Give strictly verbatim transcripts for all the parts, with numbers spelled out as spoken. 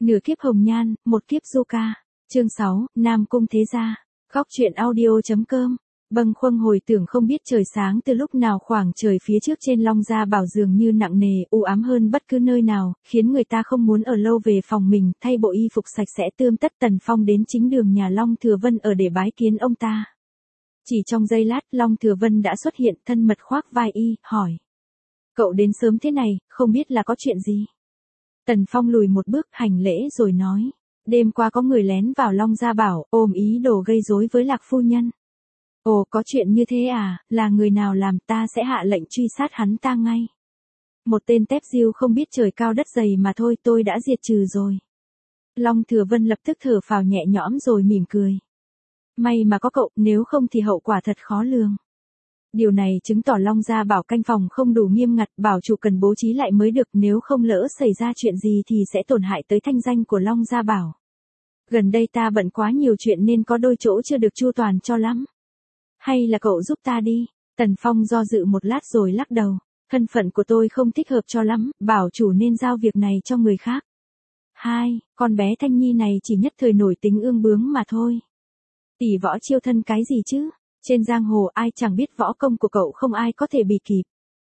Nửa kiếp hồng nhan, một kiếp du ca. Chương sáu, Nam Cung Thế Gia. Góc truyện audio.com. Bâng khuâng hồi tưởng không biết trời sáng từ lúc nào, khoảng trời phía trước trên Long Gia Bảo dường như nặng nề, u ám hơn bất cứ nơi nào, khiến người ta không muốn ở lâu về phòng mình, thay bộ y phục sạch sẽ tươm tất. Tần Phong đến chính đường nhà Long Thừa Vân ở để bái kiến ông ta. Chỉ trong giây lát, Long Thừa Vân đã xuất hiện, thân mật khoác vai y, hỏi. Cậu đến sớm thế này, không biết là có chuyện gì? Tần Phong lùi một bước, hành lễ rồi nói. Đêm qua có người lén vào Long Gia Bảo, ôm ý đồ gây rối với Lạc phu nhân. Ồ, có chuyện như thế à, là người nào làm, ta sẽ hạ lệnh truy sát hắn ta ngay. Một tên tép diêu không biết trời cao đất dày mà thôi, tôi đã diệt trừ rồi. Long Thừa Vân lập tức thở phào nhẹ nhõm rồi mỉm cười. May mà có cậu, nếu không thì hậu quả thật khó lường. Điều này chứng tỏ Long Gia Bảo canh phòng không đủ nghiêm ngặt, bảo chủ cần bố trí lại mới được, nếu không lỡ xảy ra chuyện gì thì sẽ tổn hại tới thanh danh của Long Gia Bảo. Gần đây ta bận quá nhiều chuyện nên có đôi chỗ chưa được chu toàn cho lắm. Hay là cậu giúp ta đi? Tần Phong do dự một lát rồi lắc đầu. Thân phận của tôi không thích hợp cho lắm, bảo chủ nên giao việc này cho người khác. Hai, con bé Thanh Nhi này chỉ nhất thời nổi tính ương bướng mà thôi. Tỷ võ chiêu thân cái gì chứ? Trên giang hồ ai chẳng biết võ công của cậu, không ai có thể bì kịp.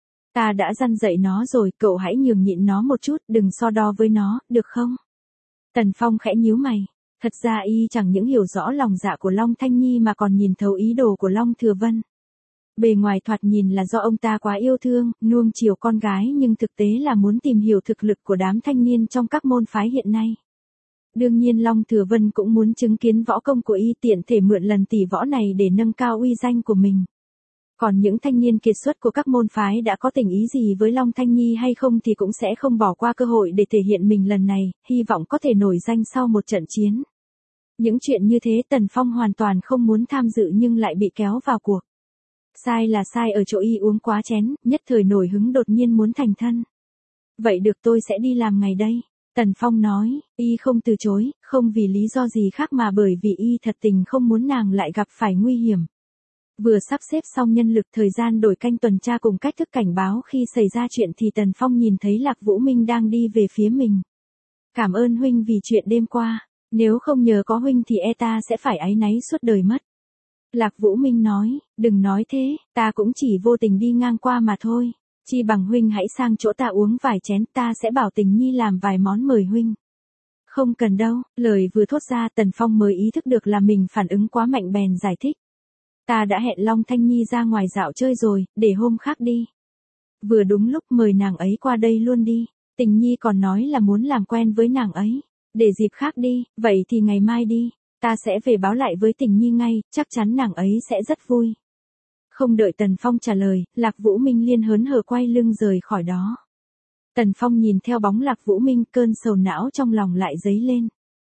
Ta đã dặn dạy nó rồi, cậu hãy nhường nhịn nó một chút, đừng so đo với nó, được không? Tần Phong khẽ nhíu mày. Thật ra y chẳng những hiểu rõ lòng dạ của Long Thanh Nhi mà còn nhìn thấu ý đồ của Long Thừa Vân. Bề ngoài thoạt nhìn là do ông ta quá yêu thương, nuông chiều con gái, nhưng thực tế là muốn tìm hiểu thực lực của đám thanh niên trong các môn phái hiện nay. Đương nhiên Long Thừa Vân cũng muốn chứng kiến võ công của y, tiện thể mượn lần tỷ võ này để nâng cao uy danh của mình. Còn những thanh niên kiệt xuất của các môn phái đã có tình ý gì với Long Thanh Nhi hay không thì cũng sẽ không bỏ qua cơ hội để thể hiện mình lần này, hy vọng có thể nổi danh sau một trận chiến. Những chuyện như thế Tần Phong hoàn toàn không muốn tham dự nhưng lại bị kéo vào cuộc. Sai là sai ở chỗ y uống quá chén, nhất thời nổi hứng đột nhiên muốn thành thân. Vậy được, tôi sẽ đi làm ngày đây. Tần Phong nói, y không từ chối, không vì lý do gì khác mà bởi vì y thật tình không muốn nàng lại gặp phải nguy hiểm. Vừa sắp xếp xong nhân lực, thời gian đổi canh tuần tra cùng cách thức cảnh báo khi xảy ra chuyện thì Tần Phong nhìn thấy Lạc Vũ Minh đang đi về phía mình. Cảm ơn huynh vì chuyện đêm qua, nếu không nhờ có huynh thì e ta sẽ phải áy náy suốt đời mất. Lạc Vũ Minh nói, đừng nói thế, ta cũng chỉ vô tình đi ngang qua mà thôi. Chi bằng huynh hãy sang chỗ ta uống vài chén, ta sẽ bảo Tình Nhi làm vài món mời huynh. Không cần đâu, lời vừa thốt ra Tần Phong mới ý thức được là mình phản ứng quá mạnh, bèn giải thích. Ta đã hẹn Long Thanh Nhi ra ngoài dạo chơi rồi, để hôm khác đi. Vừa đúng lúc, mời nàng ấy qua đây luôn đi. Tình Nhi còn nói là muốn làm quen với nàng ấy. Để dịp khác đi, vậy thì ngày mai đi. Ta sẽ về báo lại với Tình Nhi ngay, chắc chắn nàng ấy sẽ rất vui. Không đợi Tần Phong trả lời, Lạc Vũ Minh liên hớn hở quay lưng rời khỏi đó. Tần Phong nhìn theo bóng Lạc Vũ Minh, cơn sầu não trong lòng lại dấy lên.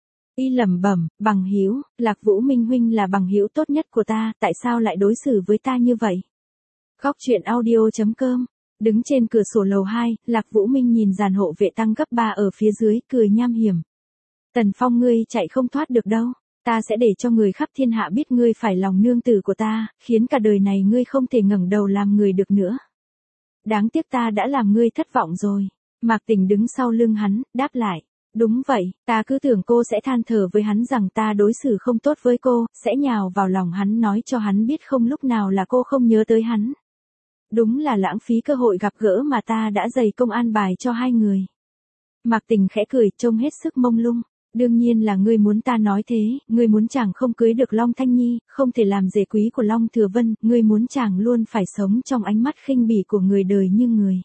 Y lẩm bẩm, bằng hữu, Lạc Vũ Minh huynh là bằng hữu tốt nhất của ta, tại sao lại đối xử với ta như vậy? Góc truyện audio.com. Đứng trên cửa sổ lầu hai, Lạc Vũ Minh nhìn dàn hộ vệ tăng gấp ba ở phía dưới, cười nham hiểm. Tần Phong, ngươi chạy không thoát được đâu. Ta sẽ để cho người khắp thiên hạ biết ngươi phải lòng nương tử của ta, khiến cả đời này ngươi không thể ngẩng đầu làm người được nữa. Đáng tiếc ta đã làm ngươi thất vọng rồi. Mạc Tình đứng sau lưng hắn, đáp lại. Đúng vậy, ta cứ tưởng cô sẽ than thở với hắn rằng ta đối xử không tốt với cô, sẽ nhào vào lòng hắn nói cho hắn biết không lúc nào là cô không nhớ tới hắn. Đúng là lãng phí cơ hội gặp gỡ mà ta đã dày công an bài cho hai người. Mạc Tình khẽ cười, trông hết sức mông lung. Đương nhiên là ngươi muốn ta nói thế, ngươi muốn chàng không cưới được Long Thanh Nhi, không thể làm rể quý của Long Thừa Vân, ngươi muốn chàng luôn phải sống trong ánh mắt khinh bỉ của người đời như người.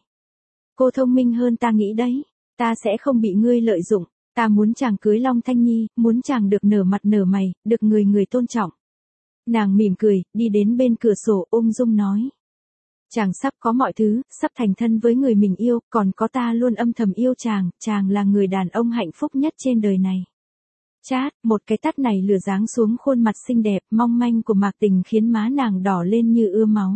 Cô thông minh hơn ta nghĩ đấy, ta sẽ không bị ngươi lợi dụng, ta muốn chàng cưới Long Thanh Nhi, muốn chàng được nở mặt nở mày, được người người tôn trọng. Nàng mỉm cười, đi đến bên cửa sổ, ung dung nói. Chàng sắp có mọi thứ, sắp thành thân với người mình yêu, còn có ta luôn âm thầm yêu chàng, chàng là người đàn ông hạnh phúc nhất trên đời này. Chát, một cái tát này lửa giáng xuống khuôn mặt xinh đẹp, mong manh của Mạc Tình khiến má nàng đỏ lên như ưa máu.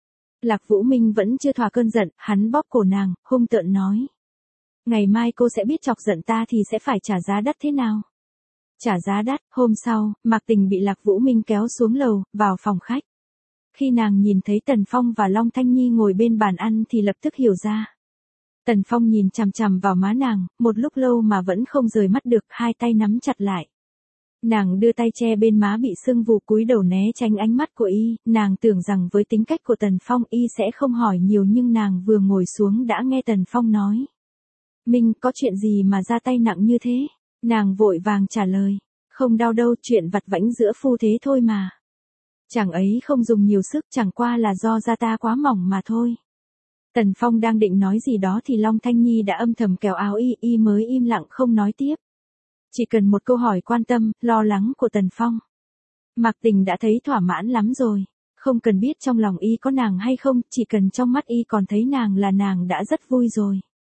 Lạc Vũ Minh vẫn chưa thỏa cơn giận, hắn bóp cổ nàng, hung tợn nói. Ngày mai cô sẽ biết chọc giận ta thì sẽ phải trả giá đắt thế nào. Trả giá đắt, hôm sau, Mạc Tình bị Lạc Vũ Minh kéo xuống lầu, vào phòng khách. Khi nàng nhìn thấy Tần Phong và Long Thanh Nhi ngồi bên bàn ăn thì lập tức hiểu ra. Tần Phong nhìn chằm chằm vào má nàng, một lúc lâu mà vẫn không rời mắt được, hai tay nắm chặt lại. Nàng đưa tay che bên má bị sưng vù, cúi đầu né tránh ánh mắt của y, nàng tưởng rằng với tính cách của Tần Phong y sẽ không hỏi nhiều, nhưng nàng vừa ngồi xuống đã nghe Tần Phong nói. Minh, có chuyện gì mà ra tay nặng như thế? Nàng vội vàng trả lời. Không đau đâu, chuyện vặt vãnh giữa phu thế thôi mà. Chàng ấy không dùng nhiều sức, chẳng qua là do da ta quá mỏng mà thôi. Tần Phong đang định nói gì đó thì Long Thanh Nhi đã âm thầm kéo áo y, y mới im lặng không nói tiếp. Chỉ cần một câu hỏi quan tâm, lo lắng của Tần Phong. Mạc Tình đã thấy thỏa mãn lắm rồi. Không cần biết trong lòng y có nàng hay không, chỉ cần trong mắt y còn thấy nàng là nàng đã rất vui rồi.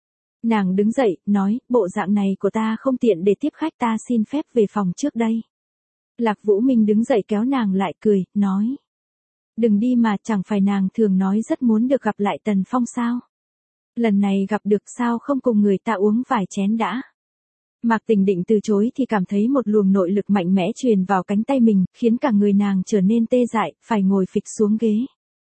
Nàng đứng dậy, nói, bộ dạng này của ta không tiện để tiếp khách, ta xin phép về phòng trước đây. Lạc Vũ Minh đứng dậy kéo nàng lại cười, nói. Đừng đi mà, chẳng phải nàng thường nói rất muốn được gặp lại Tần Phong sao? Lần này gặp được sao không cùng người ta uống vài chén đã? Mạc Tình định từ chối thì cảm thấy một luồng nội lực mạnh mẽ truyền vào cánh tay mình, khiến cả người nàng trở nên tê dại, phải ngồi phịch xuống ghế.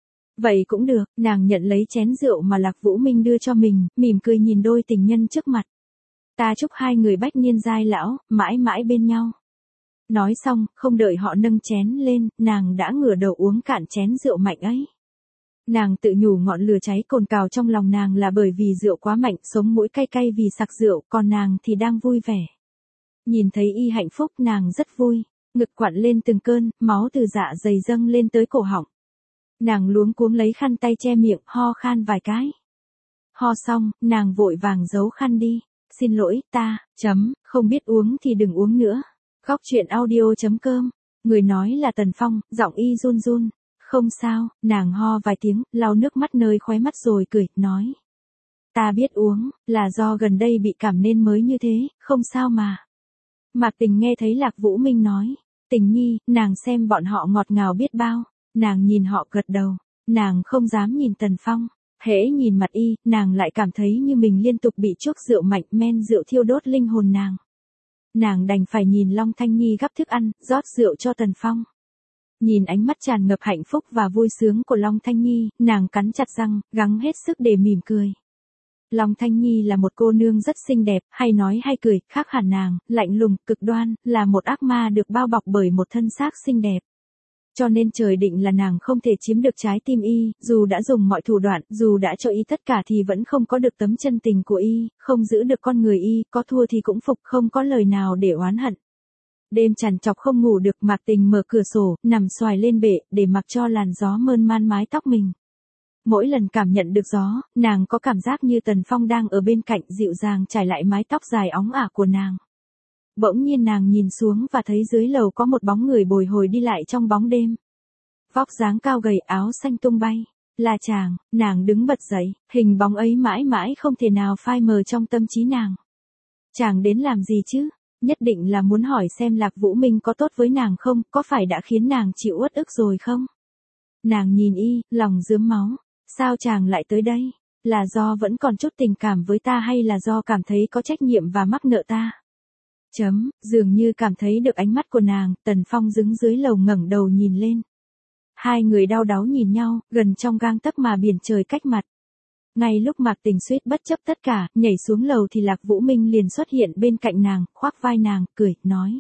Vậy cũng được, nàng nhận lấy chén rượu mà Lạc Vũ Minh đưa cho mình, mỉm cười nhìn đôi tình nhân trước mặt. Ta chúc hai người bách niên giai lão, mãi mãi bên nhau. Nói xong, không đợi họ nâng chén lên, nàng đã ngửa đầu uống cạn chén rượu mạnh ấy. Nàng tự nhủ ngọn lửa cháy cồn cào trong lòng nàng là bởi vì rượu quá mạnh, sống mũi cay cay vì sặc rượu, còn nàng thì đang vui vẻ. Nhìn thấy y hạnh phúc, nàng rất vui, ngực quặn lên từng cơn, máu từ dạ dày dâng lên tới cổ họng. Nàng luống cuống lấy khăn tay che miệng, ho khan vài cái. Ho xong, nàng vội vàng giấu khăn đi. Xin lỗi, ta, chấm, không biết uống thì đừng uống nữa. Góc truyện audio chấm com. Người nói là Tần Phong, giọng y run run. Không sao, nàng ho vài tiếng, lau nước mắt nơi khóe mắt rồi cười, nói. Ta biết uống, là do gần đây bị cảm nên mới như thế, không sao mà. Mạc Tình nghe thấy Lạc Vũ Minh nói. Tình nhi, nàng xem bọn họ ngọt ngào biết bao. Nàng nhìn họ gật đầu, nàng không dám nhìn Tần Phong, hễ nhìn mặt y, nàng lại cảm thấy như mình liên tục bị chuốc rượu mạnh, men rượu thiêu đốt linh hồn nàng. Nàng đành phải nhìn Long Thanh Nhi gắp thức ăn, rót rượu cho Tần Phong. Nhìn ánh mắt tràn ngập hạnh phúc và vui sướng của Long Thanh Nhi, nàng cắn chặt răng, gắng hết sức để mỉm cười. Long Thanh Nhi là một cô nương rất xinh đẹp, hay nói hay cười, khác hẳn nàng, lạnh lùng, cực đoan, là một ác ma được bao bọc bởi một thân xác xinh đẹp. Cho nên trời định là nàng không thể chiếm được trái tim y, dù đã dùng mọi thủ đoạn, dù đã cho y tất cả thì vẫn không có được tấm chân tình của y, không giữ được con người y, có thua thì cũng phục, không có lời nào để oán hận. Đêm trằn trọc không ngủ được, Mạc Tình mở cửa sổ, nằm xoài lên bệ, để mặc cho làn gió mơn man mái tóc mình. Mỗi lần cảm nhận được gió, nàng có cảm giác như Tần Phong đang ở bên cạnh dịu dàng trải lại mái tóc dài óng ả của nàng. Bỗng nhiên nàng nhìn xuống và thấy dưới lầu có một bóng người bồi hồi đi lại trong bóng đêm. Vóc dáng cao gầy, áo xanh tung bay. Là chàng, nàng đứng bật dậy, hình bóng ấy mãi mãi không thể nào phai mờ trong tâm trí nàng. Chàng đến làm gì chứ? Nhất định là muốn hỏi xem Lạc Vũ Minh có tốt với nàng không, có phải đã khiến nàng chịu uất ức rồi không? Nàng nhìn y, lòng rướm máu. Sao chàng lại tới đây? Là do vẫn còn chút tình cảm với ta hay là do cảm thấy có trách nhiệm và mắc nợ ta? Chấm, dường như cảm thấy được ánh mắt của nàng, Tần Phong đứng dưới lầu ngẩng đầu nhìn lên. Hai người đau đáu nhìn nhau, gần trong gang tấc mà biển trời cách mặt. Ngay lúc Mạc Tình suýt bất chấp tất cả, nhảy xuống lầu thì Lạc Vũ Minh liền xuất hiện bên cạnh nàng, khoác vai nàng, cười, nói.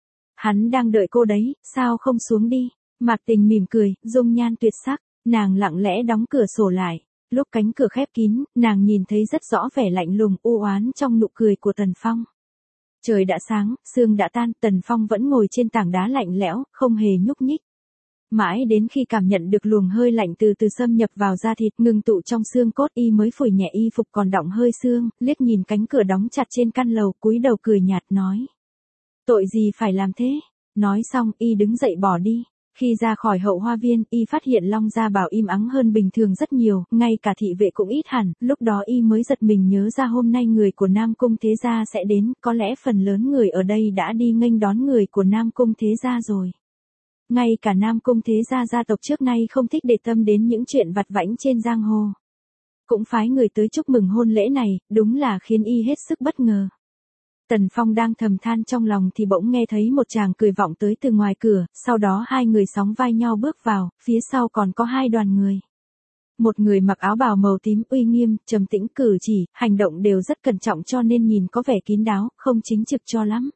Hắn đang đợi cô đấy, sao không xuống đi? Mạc Tình mỉm cười, dung nhan tuyệt sắc, nàng lặng lẽ đóng cửa sổ lại. Lúc cánh cửa khép kín, nàng nhìn thấy rất rõ vẻ lạnh lùng u oán trong nụ cười của Tần Phong. Trời đã sáng, sương đã tan, Tần Phong vẫn ngồi trên tảng đá lạnh lẽo, không hề nhúc nhích. Mãi đến khi cảm nhận được luồng hơi lạnh từ từ xâm nhập vào da thịt, ngừng tụ trong xương cốt, y mới phủi nhẹ y phục còn đọng hơi sương, liếc nhìn cánh cửa đóng chặt trên căn lầu, cúi đầu cười nhạt nói. Tội gì phải làm thế? Nói xong, y đứng dậy bỏ đi. Khi ra khỏi hậu hoa viên, y phát hiện Long Gia Bảo im ắng hơn bình thường rất nhiều, ngay cả thị vệ cũng ít hẳn, lúc đó y mới giật mình nhớ ra hôm nay người của Nam Cung Thế Gia sẽ đến, có lẽ phần lớn người ở đây đã đi nghênh đón người của Nam Cung Thế Gia rồi. Ngay cả Nam Cung Thế Gia gia tộc trước nay không thích để tâm đến những chuyện vặt vãnh trên giang hồ. Cũng phái người tới chúc mừng hôn lễ này, đúng là khiến y hết sức bất ngờ. Tần Phong đang thầm than trong lòng thì bỗng nghe thấy một chàng cười vọng tới từ ngoài cửa, sau đó hai người sóng vai nhau bước vào, phía sau còn có hai đoàn người. Một người mặc áo bào màu tím uy nghiêm, trầm tĩnh cử chỉ, hành động đều rất cẩn trọng cho nên nhìn có vẻ kín đáo, không chính trực cho lắm.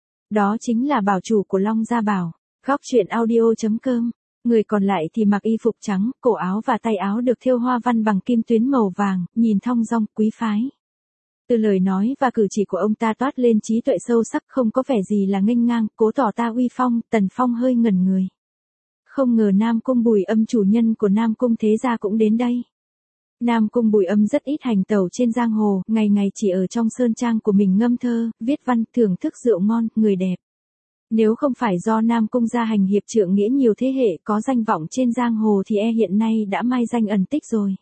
Đó chính là bảo chủ của Long Gia Bảo. Góc truyện audio chấm com. Người còn lại thì mặc y phục trắng, cổ áo và tay áo được thêu hoa văn bằng kim tuyến màu vàng, nhìn thong dong, quý phái. Từ lời nói và cử chỉ của ông ta toát lên trí tuệ sâu sắc, không có vẻ gì là nghênh ngang, cố tỏ ta uy phong. Tần Phong hơi ngẩn người. Không ngờ Nam Cung Bùi Âm, chủ nhân của Nam Cung Thế Gia cũng đến đây. Nam Cung Bùi Âm rất ít hành tẩu trên giang hồ, ngày ngày chỉ ở trong sơn trang của mình ngâm thơ, viết văn, thưởng thức rượu ngon, người đẹp. Nếu không phải do Nam Cung gia hành hiệp trượng nghĩa nhiều thế hệ có danh vọng trên giang hồ thì e hiện nay đã mai danh ẩn tích rồi.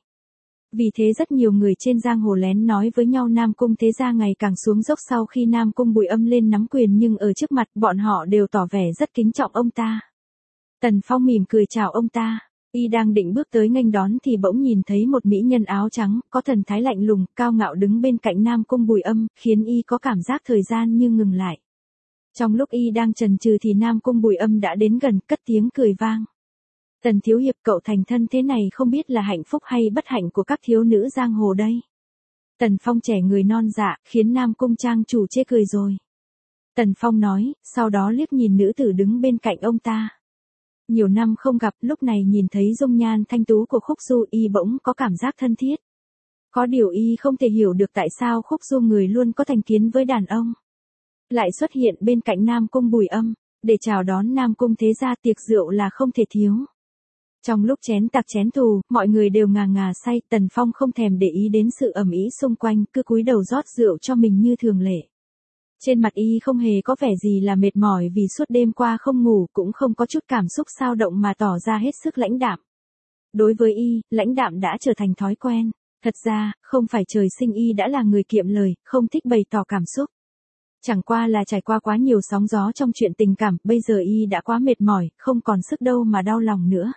Vì thế rất nhiều người trên giang hồ lén nói với nhau Nam Cung Thế Gia ngày càng xuống dốc sau khi Nam Cung Bùi Âm lên nắm quyền, nhưng ở trước mặt bọn họ đều tỏ vẻ rất kính trọng ông ta. Tần Phong mỉm cười chào ông ta. Y đang định bước tới nghênh đón thì bỗng nhìn thấy một mỹ nhân áo trắng, có thần thái lạnh lùng, cao ngạo đứng bên cạnh Nam Cung Bùi Âm, khiến Y có cảm giác thời gian như ngừng lại. Trong lúc Y đang chần chừ thì Nam Cung Bùi Âm đã đến gần, cất tiếng cười vang. Tần thiếu hiệp, cậu thành thân thế này không biết là hạnh phúc hay bất hạnh của các thiếu nữ giang hồ đây. Tần Phong trẻ người non dạ, khiến Nam Cung trang chủ chê cười rồi. Tần Phong nói, sau đó liếc nhìn nữ tử đứng bên cạnh ông ta. Nhiều năm không gặp, lúc này nhìn thấy dung nhan thanh tú của Khúc Du, Y bỗng có cảm giác thân thiết. Có điều Y không thể hiểu được tại sao Khúc Du, người luôn có thành kiến với đàn ông, lại xuất hiện bên cạnh Nam Cung Bùi Âm, để chào đón Nam Cung Thế Gia. Tiệc rượu là không thể thiếu. Trong lúc chén tạc chén thù, mọi người đều ngà ngà say, Tần Phong không thèm để ý đến sự ầm ĩ xung quanh, cứ cúi đầu rót rượu cho mình như thường lệ. Trên mặt Y không hề có vẻ gì là mệt mỏi vì suốt đêm qua không ngủ, cũng không có chút cảm xúc xao động mà tỏ ra hết sức lãnh đạm. Đối với Y, lãnh đạm đã trở thành thói quen. Thật ra, không phải trời sinh Y đã là người kiệm lời, không thích bày tỏ cảm xúc. Chẳng qua là trải qua quá nhiều sóng gió trong chuyện tình cảm, bây giờ Y đã quá mệt mỏi, không còn sức đâu mà đau lòng nữa.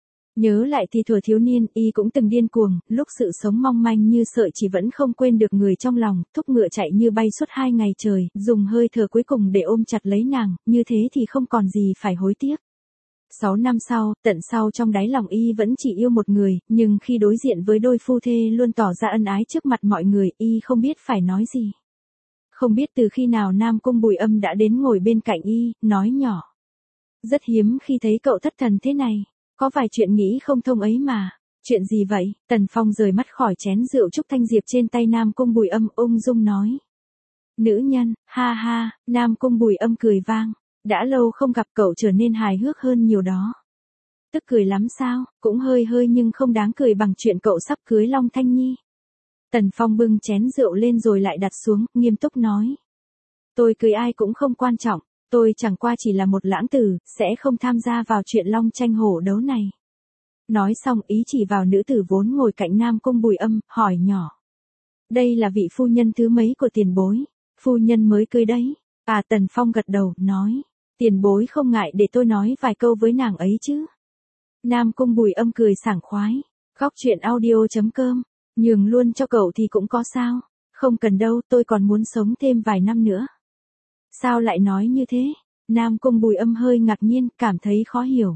Nhớ lại thì thuở thiếu niên, Y cũng từng điên cuồng, lúc sự sống mong manh như sợi chỉ vẫn không quên được người trong lòng, thúc ngựa chạy như bay suốt hai ngày trời, dùng hơi thở cuối cùng để ôm chặt lấy nàng, như thế thì không còn gì phải hối tiếc. Sáu năm sau, tận sau trong đáy lòng Y vẫn chỉ yêu một người, nhưng khi đối diện với đôi phu thê luôn tỏ ra ân ái trước mặt mọi người, Y không biết phải nói gì. Không biết từ khi nào Nam Cung Bùi Âm đã đến ngồi bên cạnh Y, nói nhỏ. Rất hiếm khi thấy cậu thất thần thế này. Có vài chuyện nghĩ không thông ấy mà. Chuyện gì vậy? Tần Phong rời mắt khỏi chén rượu trúc thanh diệp trên tay Nam Cung Bùi Âm, ung dung nói. Nữ nhân, ha ha. Nam Cung Bùi Âm cười vang. Đã lâu không gặp cậu trở nên hài hước hơn nhiều đó. Tức cười lắm sao? Cũng hơi hơi nhưng không đáng cười bằng chuyện cậu sắp cưới Long Thanh Nhi. Tần Phong bưng chén rượu lên rồi lại đặt xuống, nghiêm túc nói. Tôi cưới ai cũng không quan trọng. Tôi chẳng qua chỉ là một lãng tử, sẽ không tham gia vào chuyện long tranh hổ đấu này. Nói xong ý chỉ vào nữ tử vốn ngồi cạnh Nam Cung Bùi Âm, hỏi nhỏ. Đây là vị phu nhân thứ mấy của tiền bối? Phu nhân mới cưới đấy. À, Tần Phong gật đầu, nói. Tiền bối không ngại để tôi nói vài câu với nàng ấy chứ. Nam Cung Bùi Âm cười sảng khoái. Góc truyện audio chấm com. Nhường luôn cho cậu thì cũng có sao. Không cần đâu, tôi còn muốn sống thêm vài năm nữa. Sao lại nói như thế? Nam Cung Bùi Âm hơi ngạc nhiên, cảm thấy khó hiểu.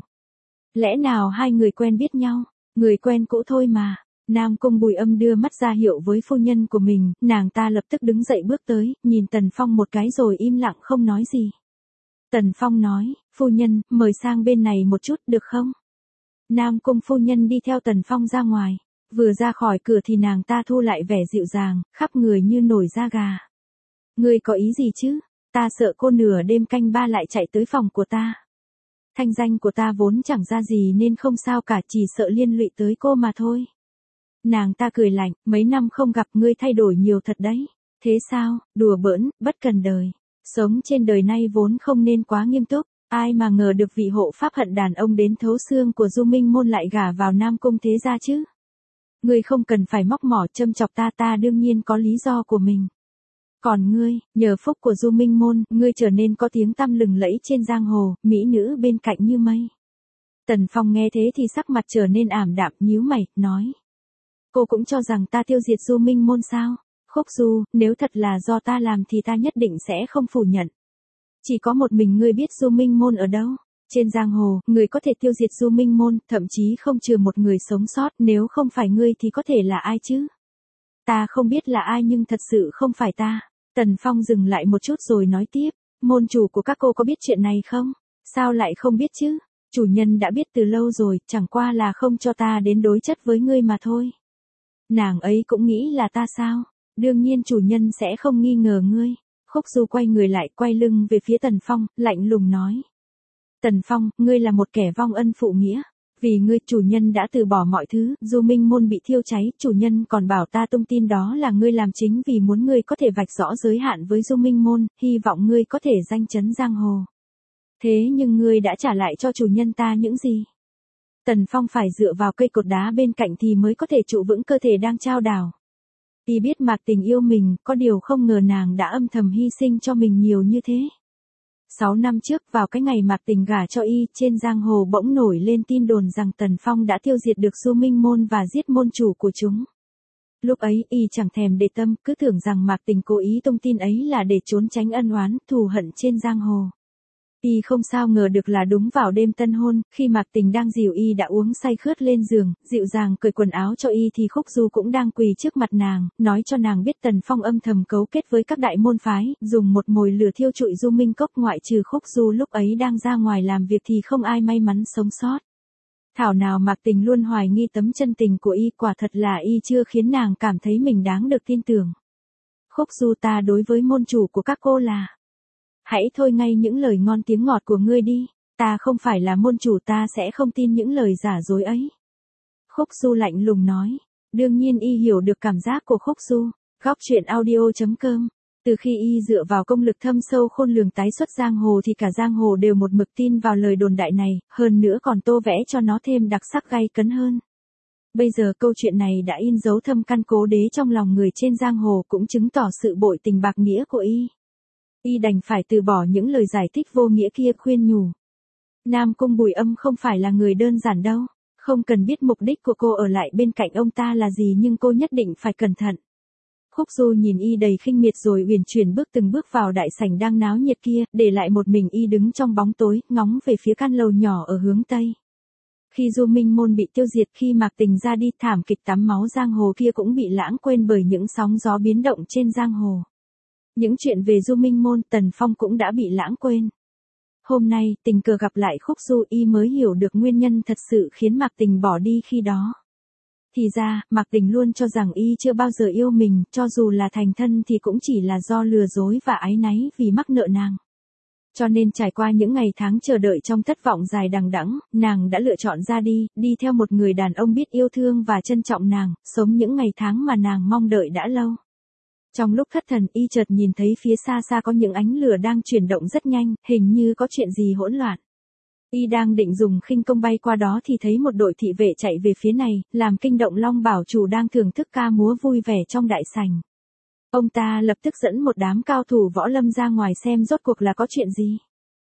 Lẽ nào hai người quen biết nhau? Người quen cũ thôi mà. Nam Cung Bùi Âm đưa mắt ra hiệu với phu nhân của mình, nàng ta lập tức đứng dậy bước tới, nhìn Tần Phong một cái rồi im lặng không nói gì. Tần Phong nói, phu nhân, mời sang bên này một chút được không? Nam Cung phu nhân đi theo Tần Phong ra ngoài. Vừa ra khỏi cửa thì nàng ta thu lại vẻ dịu dàng, khắp người như nổi da gà. Ngươi có ý gì chứ? Ta sợ cô nửa đêm canh ba lại chạy tới phòng của ta. Thanh danh của ta vốn chẳng ra gì nên không sao cả, chỉ sợ liên lụy tới cô mà thôi. Nàng ta cười lạnh, mấy năm không gặp ngươi thay đổi nhiều thật đấy. Thế sao, đùa bỡn, bất cần đời. Sống trên đời nay vốn không nên quá nghiêm túc. Ai mà ngờ được vị hộ pháp hận đàn ông đến thấu xương của Du Minh Môn lại gả vào Nam Cung Thế Gia chứ. Ngươi không cần phải móc mỏ châm chọc ta, ta đương nhiên có lý do của mình. Còn ngươi, nhờ phúc của Du Minh Môn, ngươi trở nên có tiếng tăm lừng lẫy trên giang hồ, mỹ nữ bên cạnh như mây. Tần Phong nghe thế thì sắc mặt trở nên ảm đạm, nhíu mày, nói. Cô cũng cho rằng ta tiêu diệt Du Minh Môn sao? Khúc Du, nếu thật là do ta làm thì ta nhất định sẽ không phủ nhận. Chỉ có một mình ngươi biết Du Minh Môn ở đâu. Trên giang hồ, người có thể tiêu diệt Du Minh Môn, thậm chí không trừ một người sống sót, nếu không phải ngươi thì có thể là ai chứ? Ta không biết là ai nhưng thật sự không phải ta. Tần Phong dừng lại một chút rồi nói tiếp, môn chủ của các cô có biết chuyện này không? Sao lại không biết chứ? Chủ nhân đã biết từ lâu rồi, chẳng qua là không cho ta đến đối chất với ngươi mà thôi. Nàng ấy cũng nghĩ là ta sao? Đương nhiên chủ nhân sẽ không nghi ngờ ngươi. Khúc Du quay người lại, quay lưng về phía Tần Phong, lạnh lùng nói. Tần Phong, ngươi là một kẻ vong ân phụ nghĩa. Vì ngươi, chủ nhân đã từ bỏ mọi thứ, Du Minh Môn bị thiêu cháy, chủ nhân còn bảo ta tung tin đó là ngươi làm chính vì muốn ngươi có thể vạch rõ giới hạn với Du Minh Môn, hy vọng ngươi có thể danh chấn giang hồ. Thế nhưng ngươi đã trả lại cho chủ nhân ta những gì? Tần Phong phải dựa vào cây cột đá bên cạnh thì mới có thể trụ vững cơ thể đang chao đảo. Y biết Mạc Tình yêu mình, có điều không ngờ nàng đã âm thầm hy sinh cho mình nhiều như thế. Sáu năm trước, vào cái ngày Mạc Tình gả cho Y, trên giang hồ bỗng nổi lên tin đồn rằng Tần Phong đã tiêu diệt được Du Minh Môn và giết môn chủ của chúng. Lúc ấy, Y chẳng thèm để tâm, cứ tưởng rằng Mạc Tình cố ý tung tin ấy là để trốn tránh ân oán, thù hận trên giang hồ. Y không sao ngờ được là đúng vào đêm tân hôn, khi Mạc Tình đang dìu Y đã uống say khướt lên giường, dịu dàng cởi quần áo cho Y thì Khúc Du cũng đang quỳ trước mặt nàng, nói cho nàng biết Tần Phong âm thầm cấu kết với các đại môn phái, dùng một mồi lửa thiêu trụi Du Minh Cốc. Ngoại trừ Khúc Du lúc ấy đang ra ngoài làm việc thì không ai may mắn sống sót. Thảo nào Mạc Tình luôn hoài nghi tấm chân tình của Y, quả thật là Y chưa khiến nàng cảm thấy mình đáng được tin tưởng. Khúc Du, ta đối với môn chủ của các cô là... Hãy thôi ngay những lời ngon tiếng ngọt của ngươi đi, ta không phải là môn chủ, ta sẽ không tin những lời giả dối ấy. Khúc Du lạnh lùng nói, đương nhiên Y hiểu được cảm giác của Khúc Du. Góc truyện audio chấm com. Từ khi Y dựa vào công lực thâm sâu khôn lường tái xuất giang hồ thì cả giang hồ đều một mực tin vào lời đồn đại này, hơn nữa còn tô vẽ cho nó thêm đặc sắc gay cấn hơn. Bây giờ câu chuyện này đã in dấu thâm căn cố đế trong lòng người trên giang hồ, cũng chứng tỏ sự bội tình bạc nghĩa của Y. Y đành phải từ bỏ những lời giải thích vô nghĩa kia, khuyên nhủ. Nam Cung Bùi Âm không phải là người đơn giản đâu, không cần biết mục đích của cô ở lại bên cạnh ông ta là gì, nhưng cô nhất định phải cẩn thận. Khúc Du nhìn Y đầy khinh miệt rồi uyển chuyển bước từng bước vào đại sảnh đang náo nhiệt kia, để lại một mình Y đứng trong bóng tối, ngóng về phía căn lầu nhỏ ở hướng Tây. Khi Du Minh Môn bị tiêu diệt, khi Mạc Tình ra đi, thảm kịch tắm máu giang hồ kia cũng bị lãng quên bởi những sóng gió biến động trên giang hồ. Những chuyện về Du Minh Môn, Tần Phong cũng đã bị lãng quên. Hôm nay, tình cờ gặp lại Khúc Du, Y mới hiểu được nguyên nhân thật sự khiến Mạc Tình bỏ đi khi đó. Thì ra, Mạc Tình luôn cho rằng Y chưa bao giờ yêu mình, cho dù là thành thân thì cũng chỉ là do lừa dối và áy náy vì mắc nợ nàng. Cho nên trải qua những ngày tháng chờ đợi trong thất vọng dài đằng đẵng, nàng đã lựa chọn ra đi, đi theo một người đàn ông biết yêu thương và trân trọng nàng, sống những ngày tháng mà nàng mong đợi đã lâu. Trong lúc thất thần, Y chợt nhìn thấy phía xa xa có những ánh lửa đang chuyển động rất nhanh, hình như có chuyện gì hỗn loạn. Y đang định dùng khinh công bay qua đó thì thấy một đội thị vệ chạy về phía này, làm kinh động Long Bảo chủ đang thưởng thức ca múa vui vẻ trong đại sảnh. Ông ta lập tức dẫn một đám cao thủ võ lâm ra ngoài xem rốt cuộc là có chuyện gì.